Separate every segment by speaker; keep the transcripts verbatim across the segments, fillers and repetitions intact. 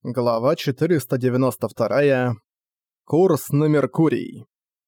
Speaker 1: Глава четыреста девяносто два. Курс на Меркурий.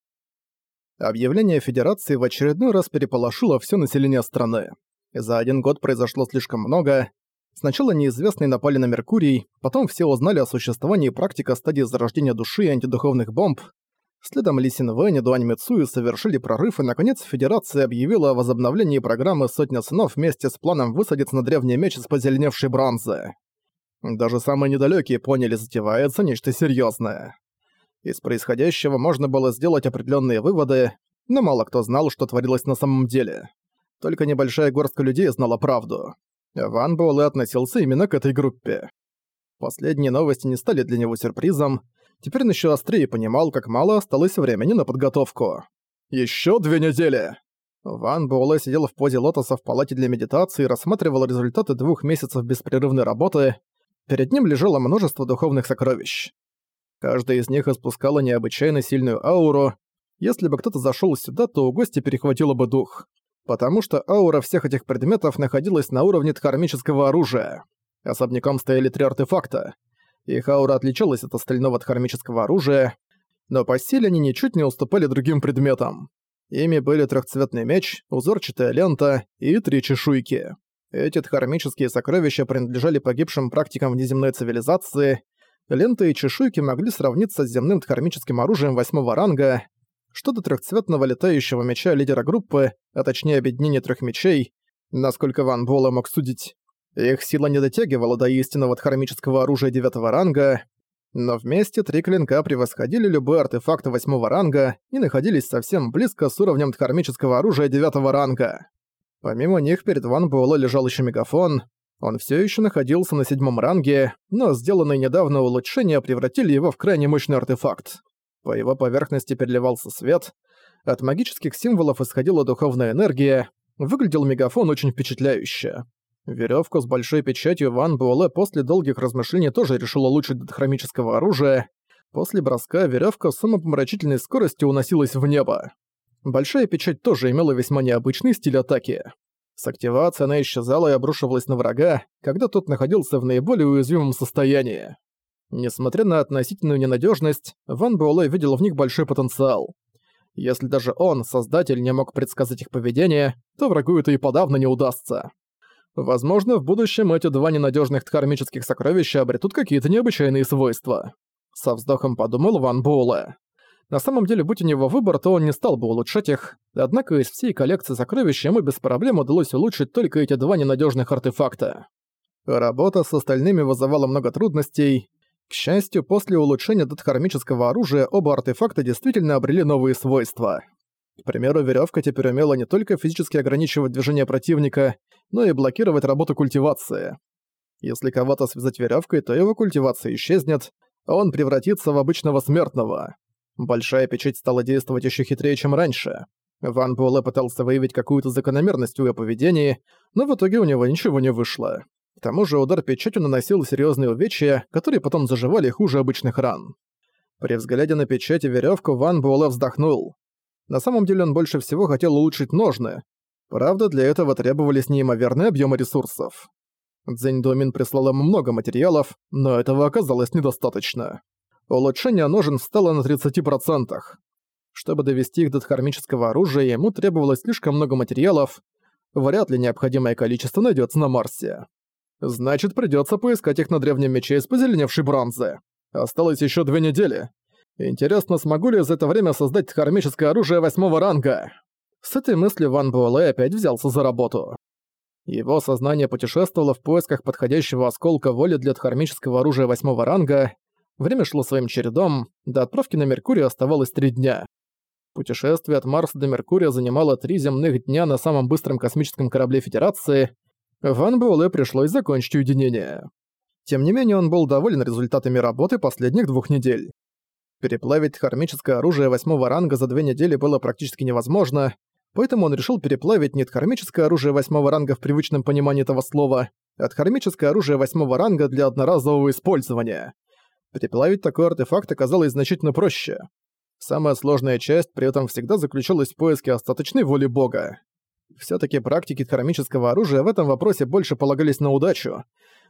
Speaker 1: Объявление Федерации в очередной раз переполошило всё население страны. За один год произошло слишком много. Сначала неизвестные напали на Меркурий, потом все узнали о существовании практика стадии зарождения души и антидуховных бомб. Следом Ли Синвэнь и Дуань Мицуи совершили прорыв, и наконец Федерация объявила о возобновлении программы «Сотня сынов» вместе с планом высадиться на древний меч из позеленевшей бронзы. Даже самые недалёкие поняли, затевается нечто серьёзное. Из происходящего можно было сделать определённые выводы, но мало кто знал, что творилось на самом деле. Только небольшая горстка людей знала правду. Ван Буэлэ относился именно к этой группе. Последние новости не стали для него сюрпризом. Теперь он ещё острее понимал, как мало осталось времени на подготовку. «Ещё две недели!» Ван Буэлэ сидел в позе лотоса в палате для медитации и рассматривал результаты двух месяцев беспрерывной работы. Перед ним лежало множество духовных сокровищ. Каждая из них испускала необычайно сильную ауру. Если бы кто-то зашёл сюда, то у гостя перехватило бы дух. Потому что аура всех этих предметов находилась на уровне дхармического оружия. Особняком стояли три артефакта. Их аура отличалась от остального дхармического оружия, но по силе они ничуть не уступали другим предметам. Ими были трёхцветный меч, узорчатая лента и три чешуйки. Эти дхармические сокровища принадлежали погибшим практикам внеземной цивилизации. Ленты и чешуйки могли сравниться с земным дхармическим оружием восьмого ранга. Что до трёхцветного летающего меча лидера группы, а точнее объединения трёх мечей, насколько Ван Буэлэ мог судить, их сила не дотягивала до истинного дхармического оружия девятого ранга, но вместе три клинка превосходили любой артефакт восьмого ранга и находились совсем близко с уровнем дхармического оружия девятого ранга. Помимо них перед Ван Буэлэ лежал ещё мегафон. Он всё ещё находился на седьмом ранге, но сделанные недавно улучшения превратили его в крайне мощный артефакт. По его поверхности переливался свет, от магических символов исходила духовная энергия, выглядел мегафон очень впечатляюще. Верёвку с большой печатью Ван Буэлэ после долгих размышлений тоже решил улучшить до дхармического оружия. После броска верёвка с умопомрачительной скоростью уносилась в небо. Большая печать тоже имела весьма необычный стиль атаки. С активацией она исчезала и обрушивалась на врага, когда тот находился в наиболее уязвимом состоянии. Несмотря на относительную ненадёжность, Ван Буэлэ видел в них большой потенциал. Если даже он, создатель, не мог предсказать их поведение, то врагу это и подавно не удастся. Возможно, в будущем эти два ненадёжных дхармических сокровища обретут какие-то необычайные свойства. Со вздохом подумал Ван Буэлэ. На самом деле, будь у него выбор, то он не стал бы улучшать их, однако из всей коллекции сокровищ ему без проблем удалось улучшить только эти два ненадёжных артефакта. Работа с остальными вызывала много трудностей. К счастью, после улучшения до дхармического оружия оба артефакта действительно обрели новые свойства. К примеру, верёвка теперь умела не только физически ограничивать движение противника, но и блокировать работу культивации. Если кого-то связать верёвкой, то его культивация исчезнет, а он превратится в обычного смертного. Большая печать стала действовать ещё хитрее, чем раньше. Ван Буэлэ пытался выявить какую-то закономерность в её поведении, но в итоге у него ничего не вышло. К тому же удар печатью наносил серьёзные увечья, которые потом заживали хуже обычных ран. При взгляде на печать и верёвку Ван Буэлэ вздохнул. На самом деле он больше всего хотел улучшить ножны. Правда, для этого требовались неимоверные объёмы ресурсов. Цзэнь Думин прислал ему много материалов, но этого оказалось недостаточно. Улучшение ножен встало на тридцати процентах. Чтобы довести их до дхармического оружия, ему требовалось слишком много материалов. Вряд ли необходимое количество найдётся на Марсе. Значит, придётся поискать их на древнем мече из позеленевшей бронзы. Осталось ещё две недели. Интересно, смогу ли за это время создать дхармическое оружие восьмого ранга? С этой мыслью Ван Буэлэ опять взялся за работу. Его сознание путешествовало в поисках подходящего осколка воли для дхармического оружия восьмого ранга. Время шло своим чередом, до отправки на Меркурий оставалось три дня. Путешествие от Марса до Меркурия занимало три земных дня на самом быстром космическом корабле Федерации. Ван Буэлэ пришлось закончить уединение. Тем не менее, он был доволен результатами работы последних двух недель. Переплавить дхармическое оружие восьмого ранга за две недели было практически невозможно, поэтому он решил переплавить не дхармическое оружие восьмого ранга в привычном понимании этого слова, а дхармическое оружие восьмого ранга для одноразового использования. Переплавить такой артефакт оказалось значительно проще. Самая сложная часть при этом всегда заключалась в поиске остаточной воли бога. Всё-таки практики дхармического оружия в этом вопросе больше полагались на удачу,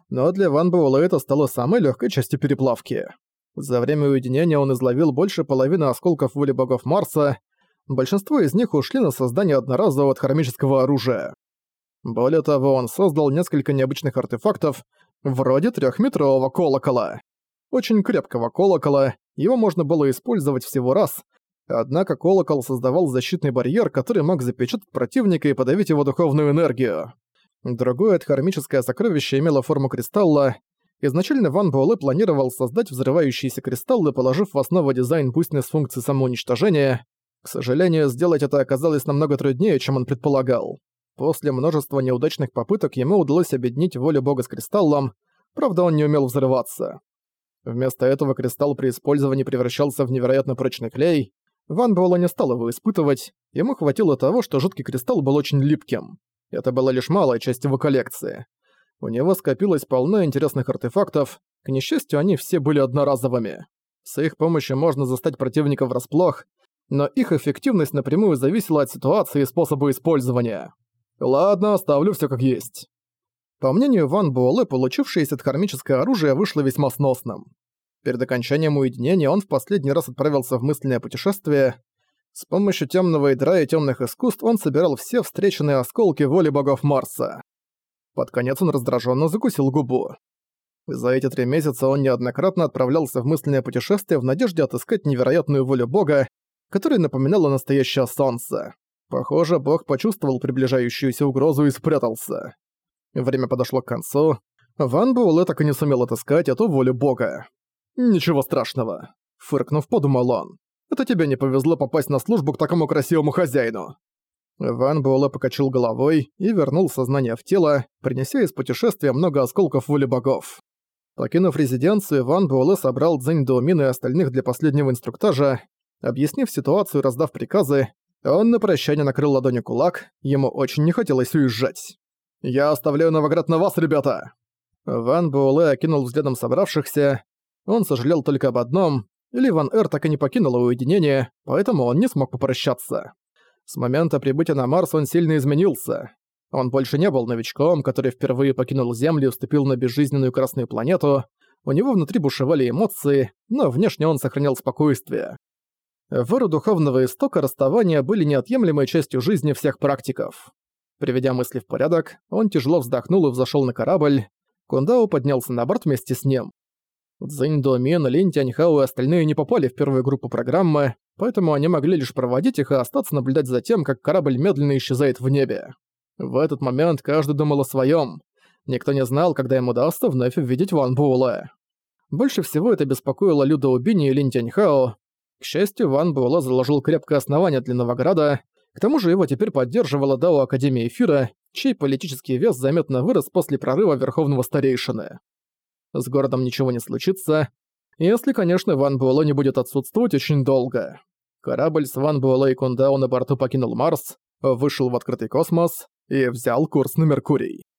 Speaker 1: но для Ван Буэлэ это стало самой легкой частью переплавки. За время уединения он изловил больше половины осколков воли богов Марса, большинство из них ушли на создание одноразового хромического оружия. Более того, он создал несколько необычных артефактов, вроде трехметрового колокола. Очень крепкого колокола, его можно было использовать всего раз, однако колокол создавал защитный барьер, который мог запечатать противника и подавить его духовную энергию. Другое дхармическое сокровище имело форму кристалла. Изначально Ван Буэлэ планировал создать взрывающиеся кристаллы, положив в основу дизайн бусины с функцией самоуничтожения. К сожалению, сделать это оказалось намного труднее, чем он предполагал. После множества неудачных попыток ему удалось объединить волю бога с кристаллом, правда он не умел взрываться. Вместо этого кристалл при использовании превращался в невероятно прочный клей. Ван Буэлэ не стал его испытывать, ему хватило того, что жидкий кристалл был очень липким. Это была лишь малая часть его коллекции. У него скопилось полно интересных артефактов, к несчастью, они все были одноразовыми. С их помощью можно застать противника врасплох, но их эффективность напрямую зависела от ситуации и способа использования. Ладно, оставлю всё как есть. По мнению Ван Буэлэ, получившееся дхармическое оружие вышло весьма сносным. Перед окончанием уединения он в последний раз отправился в мысленное путешествие. С помощью тёмного ядра и тёмных искусств он собирал все встреченные осколки воли богов Марса. Под конец он раздражённо закусил губу. За эти три месяца он неоднократно отправлялся в мысленное путешествие в надежде отыскать невероятную волю бога, которая напоминала настоящее солнце. Похоже, бог почувствовал приближающуюся угрозу и спрятался. Время подошло к концу. Ван Буэлэ так и не сумел отыскать эту волю бога. «Ничего страшного», — фыркнув, подумал он. «Это тебе не повезло попасть на службу к такому красивому хозяину». Ван Буэлэ покачал головой и вернул сознание в тело, принеся из путешествия много осколков воли богов. Покинув резиденцию, Ван Буэлэ собрал Цзэнь Доумин и остальных для последнего инструктажа. Объяснив ситуацию и раздав приказы, он на прощание накрыл ладонью кулак, ему очень не хотелось уезжать. «Я оставляю Новоград на вас, ребята!» Ван Буэлэ окинул взглядом собравшихся. Он сожалел только об одном. Ли Ван Эр так и не покинула уединение, поэтому он не смог попрощаться. С момента прибытия на Марс он сильно изменился. Он больше не был новичком, который впервые покинул Землю и вступил на безжизненную красную планету. У него внутри бушевали эмоции, но внешне он сохранял спокойствие. В эру духовного истока расставания были неотъемлемой частью жизни всех практиков. Приведя мысли в порядок, он тяжело вздохнул и взошел на корабль. Кундао поднялся на борт вместе с ним. Цзэнь Доумин, Линь Тяньхао и остальные не попали в первую группу программы, поэтому они могли лишь проводить их и остаться наблюдать за тем, как корабль медленно исчезает в небе. В этот момент каждый думал о своем. Никто не знал, когда им удастся вновь увидеть Ван Буэлэ. Больше всего это беспокоило Лю Даобиня и Линь Тяньхао. К счастью, Ван Буэлэ заложил крепкое основание для Новограда. К тому же его теперь поддерживала Дао Академия Эфира, чей политический вес заметно вырос после прорыва Верховного Старейшины. С городом ничего не случится, если, конечно, Ван Буэлэ не будет отсутствовать очень долго. Корабль с Ван Буэлэ и Кундао на борту покинул Марс, вышел в открытый космос и взял курс на Меркурий.